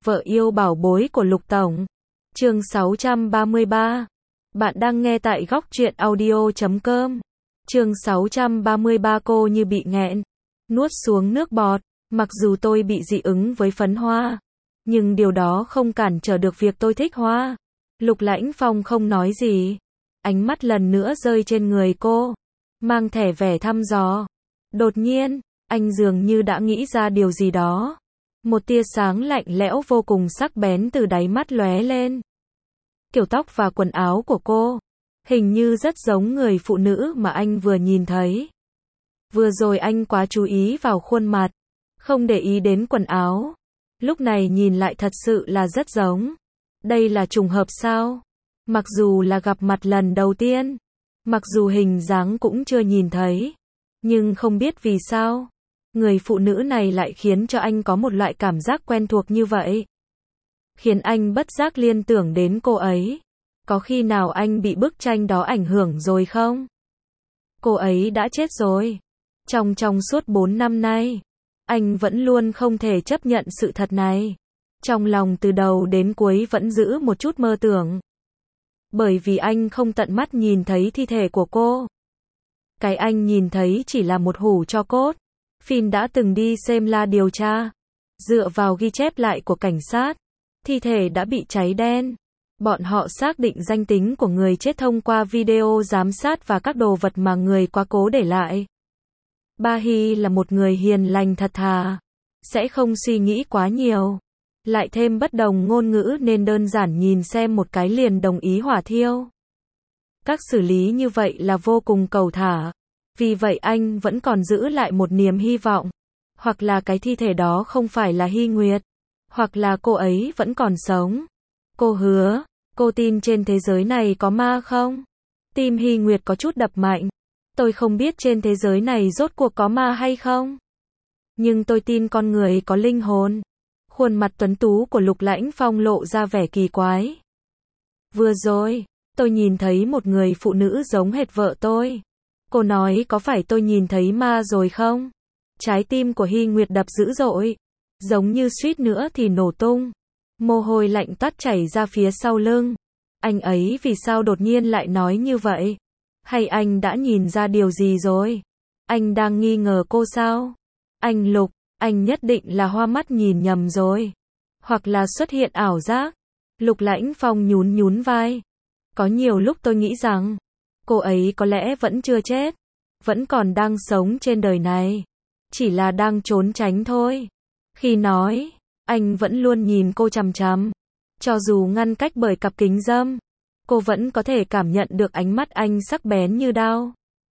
Vợ yêu bảo bối của Lục Tổng. Chương 633. Bạn đang nghe tại góc truyện audio.com. Chương 633. Cô như bị nghẹn, nuốt xuống nước bọt. Mặc dù tôi bị dị ứng với phấn hoa, nhưng điều đó không cản trở được việc tôi thích hoa. Lục Lãnh Phong không nói gì. Ánh mắt lần nữa rơi trên người cô, mang vẻ vẻ thăm dò. Đột nhiên, anh dường như đã nghĩ ra điều gì đó. Một tia sáng lạnh lẽo vô cùng sắc bén từ đáy mắt lóe lên. Kiểu tóc và quần áo của cô, hình như rất giống người phụ nữ mà anh vừa nhìn thấy. Vừa rồi anh quá chú ý vào khuôn mặt, không để ý đến quần áo. Lúc này nhìn lại thật sự là rất giống. Đây là trùng hợp sao? Mặc dù là gặp mặt lần đầu tiên, mặc dù hình dáng cũng chưa nhìn thấy, nhưng không biết vì sao, người phụ nữ này lại khiến cho anh có một loại cảm giác quen thuộc như vậy. Khiến anh bất giác liên tưởng đến cô ấy. Có khi nào anh bị bức tranh đó ảnh hưởng rồi không? Cô ấy đã chết rồi. Trong suốt 4 năm nay, anh vẫn luôn không thể chấp nhận sự thật này. Trong lòng từ đầu đến cuối vẫn giữ một chút mơ tưởng. Bởi vì anh không tận mắt nhìn thấy thi thể của cô. Cái anh nhìn thấy chỉ là một hũ tro cốt. Phin đã từng đi xem la điều tra. Dựa vào ghi chép lại của cảnh sát, thi thể đã bị cháy đen. Bọn họ xác định danh tính của người chết thông qua video giám sát và các đồ vật mà người quá cố để lại. Ba Hy là một người hiền lành thật thà, sẽ không suy nghĩ quá nhiều. Lại thêm bất đồng ngôn ngữ nên đơn giản nhìn xem một cái liền đồng ý hỏa thiêu. Các xử lý như vậy là vô cùng cầu thả. Vì vậy anh vẫn còn giữ lại một niềm hy vọng. Hoặc là cái thi thể đó không phải là Hy Nguyệt. Hoặc là cô ấy vẫn còn sống. Cô hứa, cô tin trên thế giới này có ma không? Tim Hy Nguyệt có chút đập mạnh. Tôi không biết trên thế giới này rốt cuộc có ma hay không. Nhưng tôi tin con người có linh hồn. Khuôn mặt tuấn tú của Lục Lãnh Phong lộ ra vẻ kỳ quái. Vừa rồi, tôi nhìn thấy một người phụ nữ giống hệt vợ tôi. Cô nói có phải tôi nhìn thấy ma rồi không? Trái tim của Hy Nguyệt đập dữ dội, giống như suýt nữa thì nổ tung. Mồ hôi lạnh toát chảy ra phía sau lưng. Anh ấy vì sao đột nhiên lại nói như vậy? Hay anh đã nhìn ra điều gì rồi? Anh đang nghi ngờ cô sao? Anh Lục, anh nhất định là hoa mắt nhìn nhầm rồi. Hoặc là xuất hiện ảo giác. Lục Lãnh Phong nhún vai. Có nhiều lúc tôi nghĩ rằng, cô ấy có lẽ vẫn chưa chết. Vẫn còn đang sống trên đời này. Chỉ là đang trốn tránh thôi. Khi nói, anh vẫn luôn nhìn cô chằm chằm. Cho dù ngăn cách bởi cặp kính râm, cô vẫn có thể cảm nhận được ánh mắt anh sắc bén như đao.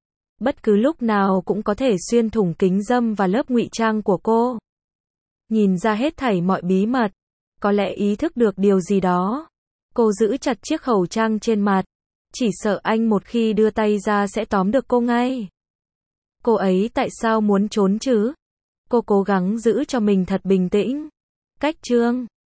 Bất cứ lúc nào cũng có thể xuyên thủng kính râm và lớp ngụy trang của cô. Nhìn ra hết thảy mọi bí mật. Có lẽ ý thức được điều gì đó. Cô giữ chặt chiếc khẩu trang trên mặt. Chỉ sợ anh một khi đưa tay ra sẽ tóm được cô ngay. Cô ấy tại sao muốn trốn chứ? Cô cố gắng giữ cho mình thật bình tĩnh. Cách chương